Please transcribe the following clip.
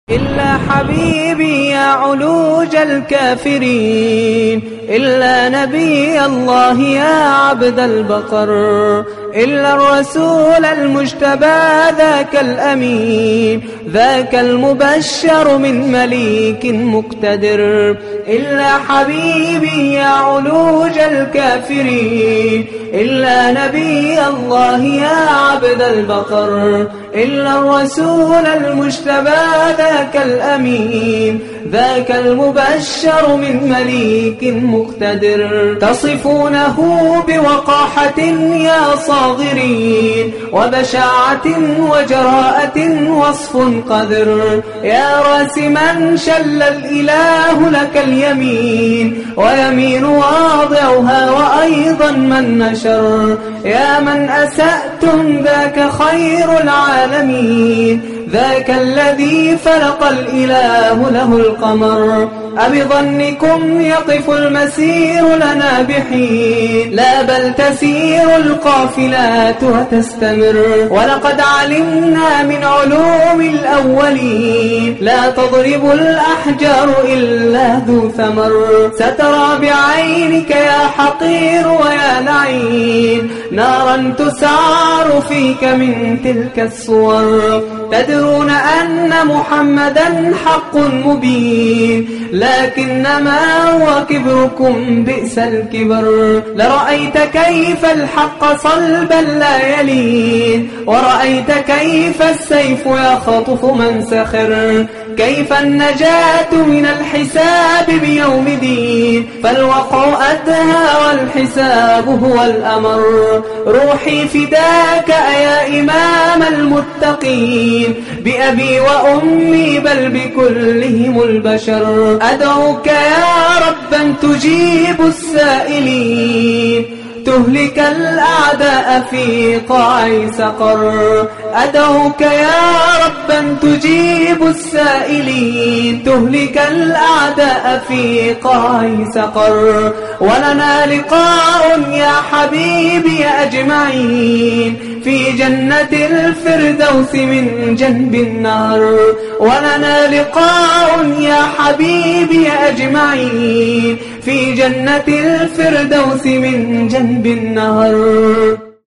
إلا حبيبي يا علوج الكافرين، إلا نبي الله يا عبد البقر، إلا الرسول المجتبى ذاك الأمين، ذاك المبشر من مليك مقتدر. إلا حبيبي يا علوج الكافرين، إلا نبي الله يا عبد البقر، إلا الرسول المجتبى ذاك الأمين، ذاك المبشر من مليك مقتدر. تصفونه بوقاحة يا صاغرين، وبشاعة وجراءة وصف قذر. يا راسما شل الإله لك اليمين، ويمين واضعها وأيضا من نشر. يا من أسأتم ذاك خير العالمين، ذاك الذي فلق الإله له القمر. أبظنكم يقف المسير لنا بحين، لا بل تسير القافلات وتستمر. ولقد علمنا من علوم الأولين، لا تضرب الأحجار إلا ذو ثمر. سترى بعينك يا حقير ويا لعين، نارا تسعر فيك من تلك الصور. تدرون أن محمدا حق مبين، لكنما هو كبركم بئس الكبر. لرأيت كيف الحق صلبا لا يلين، ورأيت كيف السيف يخطف من سخر. كيف النجاة من الحساب بيوم دين، فالوقع أدهى والحساب هو الأمر. روحي فداك يا إمام المتقين، بأبي وأمي بل بكلهم البشر. أدعوك يا ربا تجيب السائلين، تهلك الأعداء في قاع سقر. أدعوك يا ربا تجيب السائلين، تهلك الأعداء في قاع سقر. ولنا لقاء يا حبيبي أجمعين، في جنة الفردوس من جنب النار. ولنا لقاء يا حبيبي أجمعين، في جنة الفردوس من جنب النهر.